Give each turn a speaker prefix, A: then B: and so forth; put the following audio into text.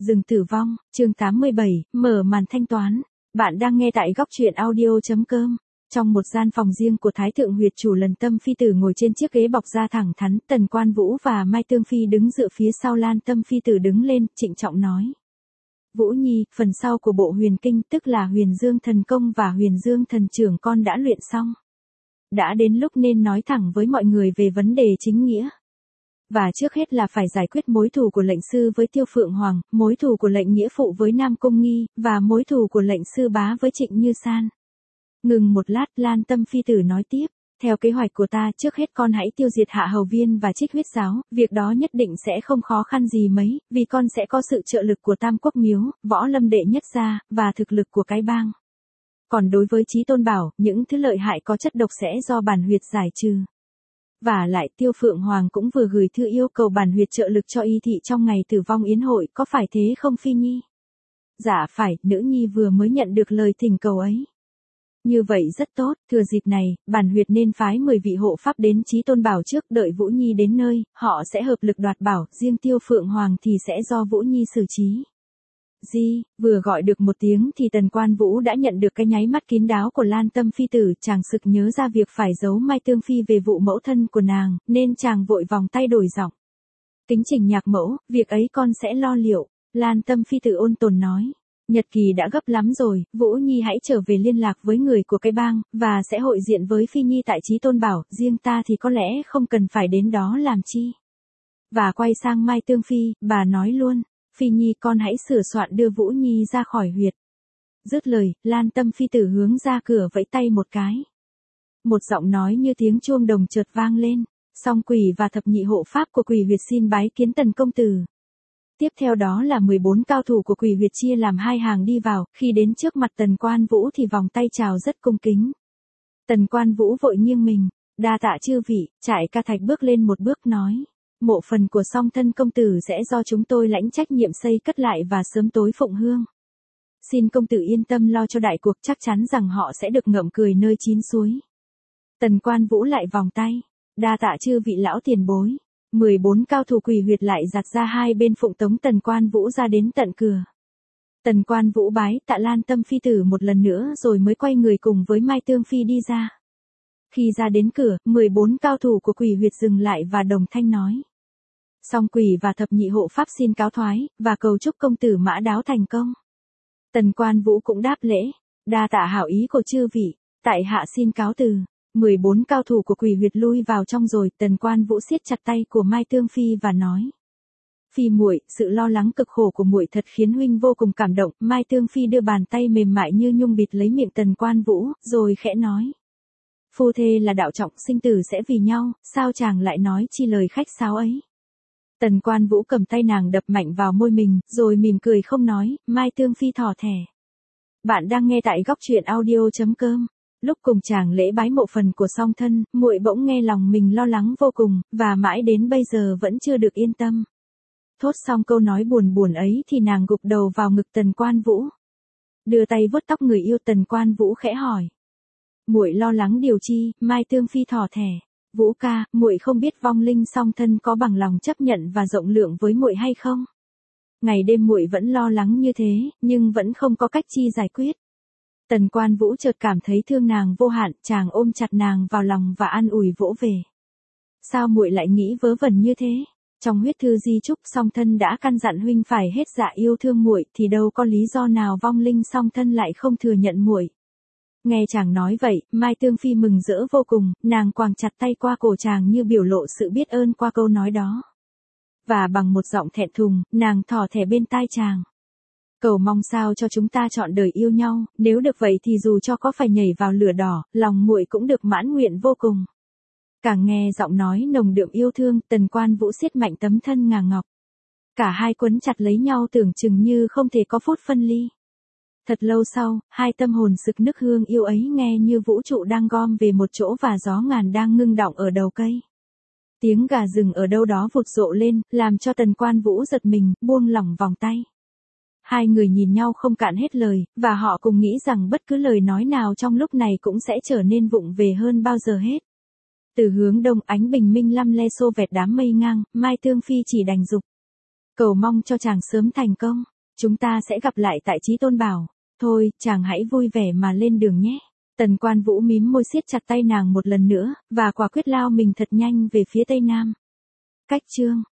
A: Rừng tử vong, chương 87, mở màn thanh toán. Bạn đang nghe tại góc truyện audio.com. Trong một gian phòng riêng của Thái thượng huyệt chủ Lần Tâm Phi tử ngồi trên chiếc ghế bọc da thẳng thắn, Tần Quan Vũ và Mai Tương Phi đứng dựa phía sau Lan Tâm Phi tử đứng lên, trịnh trọng nói. Vũ Nhi, phần sau của bộ huyền kinh tức là huyền dương thần công và huyền dương thần trưởng con đã luyện xong. Đã đến lúc nên nói thẳng với mọi người về vấn đề chính nghĩa. Và trước hết là phải giải quyết mối thù của lệnh sư với Tiêu Phượng Hoàng, mối thù của lệnh nghĩa phụ với Nam Cung Nghi, và mối thù của lệnh sư bá với Trịnh Như San. Ngừng một lát, Lan Tâm Phi tử nói tiếp, theo kế hoạch của ta trước hết con hãy tiêu diệt Hạ Hầu Viên và Trích Huyết Giáo, việc đó nhất định sẽ không khó khăn gì mấy, vì con sẽ có sự trợ lực của Tam Quốc Miếu, Võ Lâm Đệ Nhất Gia, và thực lực của cái bang. Còn đối với Chí Tôn Bảo, những thứ lợi hại có chất độc sẽ do bản huyệt giải trừ. Và lại Tiêu Phượng Hoàng cũng vừa gửi thư yêu cầu bản huyệt trợ lực cho y thị trong ngày tử vong yến hội, có phải thế không Phi Nhi? Dạ phải, nữ nhi vừa mới nhận được lời thỉnh cầu ấy. Như vậy rất tốt, thừa dịp này, bản huyệt nên phái 10 vị hộ pháp đến Chí Tôn Bảo trước, đợi Vũ Nhi đến nơi, họ sẽ hợp lực đoạt bảo, riêng Tiêu Phượng Hoàng thì sẽ do Vũ Nhi xử trí. Vừa gọi được một tiếng thì Tần Quan Vũ đã nhận được cái nháy mắt kín đáo của Lan Tâm Phi tử, chàng sực nhớ ra việc phải giấu Mai Tương Phi về vụ mẫu thân của nàng, nên chàng vội vòng tay đổi giọng. Kính trình nhạc mẫu, việc ấy con sẽ lo liệu, Lan Tâm Phi tử ôn tồn nói. Nhật kỳ đã gấp lắm rồi, Vũ Nhi hãy trở về liên lạc với người của cái bang, và sẽ hội diện với Phi Nhi tại Chí Tôn Bảo, riêng ta thì có lẽ không cần phải đến đó làm chi. Và quay sang Mai Tương Phi, bà nói luôn. Phi Nhi con hãy sửa soạn đưa Vũ Nhi ra khỏi huyệt. Dứt lời, Lan Tâm Phi tử hướng ra cửa vẫy tay một cái. Một giọng nói như tiếng chuông đồng chợt vang lên. Song Quỷ và thập nhị hộ pháp của Quỷ huyệt xin bái kiến Tần công tử. Tiếp theo đó là 14 cao thủ của Quỷ huyệt chia làm hai hàng đi vào, khi đến trước mặt Tần Quan Vũ thì vòng tay chào rất cung kính. Tần Quan Vũ vội nghiêng mình, đa tạ chư vị, Trại Ca Thạch bước lên một bước nói. Mộ phần của Song Thân công tử sẽ do chúng tôi lãnh trách nhiệm xây cất lại và sớm tối phụng hương. Xin công tử yên tâm lo cho đại cuộc, chắc chắn rằng họ sẽ được ngậm cười nơi chín suối. Tần Quan Vũ lại vòng tay, đa tạ chư vị lão tiền bối. 14 cao thủ Quỷ huyệt lại giặt ra hai bên phụng tống Tần Quan Vũ ra đến tận cửa. Tần Quan Vũ bái tạ Lan Tâm Phi tử một lần nữa rồi mới quay người cùng với Mai Tương Phi đi ra. Khi ra đến cửa, 14 cao thủ của Quỷ huyệt dừng lại và đồng thanh nói. Song Quỷ và thập nhị hộ pháp xin cáo thoái, và cầu chúc công tử mã đáo thành công. Tần Quan Vũ cũng đáp lễ, đa tạ hảo ý của chư vị, tại hạ xin cáo từ. 14 cao thủ của Quỷ huyệt lui vào trong rồi, Tần Quan Vũ siết chặt tay của Mai Tương Phi và nói. Phi muội, sự lo lắng cực khổ của muội thật khiến huynh vô cùng cảm động. Mai Tương Phi đưa bàn tay mềm mại như nhung bịt lấy miệng Tần Quan Vũ, rồi khẽ nói. Phu thê là đạo trọng, sinh tử sẽ vì nhau, sao chàng lại nói chi lời khách sáo ấy. Tần Quan Vũ cầm tay nàng đập mạnh vào môi mình, rồi mỉm cười không nói. Mai Tương Phi thỏ thẻ. Bạn đang nghe tại góc truyện audio.com. Lúc cùng chàng lễ bái mộ phần của Song Thân, muội bỗng nghe lòng mình lo lắng vô cùng, và mãi đến bây giờ vẫn chưa được yên tâm. Thốt xong câu nói buồn buồn ấy thì nàng gục đầu vào ngực Tần Quan Vũ. Đưa tay vuốt tóc người yêu, Tần Quan Vũ khẽ hỏi. Muội lo lắng điều chi? Mai Tương Phi thỏ thẻ. Vũ ca, muội không biết vong linh Song Thân có bằng lòng chấp nhận và rộng lượng với muội hay không? Ngày đêm muội vẫn lo lắng như thế, nhưng vẫn không có cách chi giải quyết. Tần Quan Vũ chợt cảm thấy thương nàng vô hạn, chàng ôm chặt nàng vào lòng và an ủi vỗ về. Sao muội lại nghĩ vớ vẩn như thế? Trong huyết thư di chúc Song Thân đã căn dặn huynh phải hết dạ yêu thương muội, thì đâu có lý do nào vong linh Song Thân lại không thừa nhận muội. Nghe chàng nói vậy, Mai Tương Phi mừng rỡ vô cùng, nàng quàng chặt tay qua cổ chàng như biểu lộ sự biết ơn qua câu nói đó. Và bằng một giọng thẹn thùng, nàng thỏ thẻ bên tai chàng. Cầu mong sao cho chúng ta chọn đời yêu nhau, nếu được vậy thì dù cho có phải nhảy vào lửa đỏ, lòng muội cũng được mãn nguyện vô cùng. Càng nghe giọng nói nồng đượm yêu thương, Tần Quan Vũ siết mạnh tấm thân ngà ngọc. Cả hai quấn chặt lấy nhau tưởng chừng như không thể có phút phân ly. Thật lâu sau, hai tâm hồn sực nức hương yêu ấy nghe như vũ trụ đang gom về một chỗ và gió ngàn đang ngưng đọng ở đầu cây. Tiếng gà rừng ở đâu đó vụt rộ lên, làm cho Tần Quan Vũ giật mình, buông lỏng vòng tay. Hai người nhìn nhau không cạn hết lời, và họ cùng nghĩ rằng bất cứ lời nói nào trong lúc này cũng sẽ trở nên vụng về hơn bao giờ hết. Từ hướng đông ánh bình minh lăm le xô vẹt đám mây ngang, Mai Tương Phi chỉ đành dục. Cầu mong cho chàng sớm thành công. Chúng ta sẽ gặp lại tại Chí Tôn bảo. Thôi, chàng hãy vui vẻ mà lên đường nhé. Tần Quan Vũ mím môi siết chặt tay nàng một lần nữa, và quả quyết lao mình thật nhanh về phía tây nam. Cách chương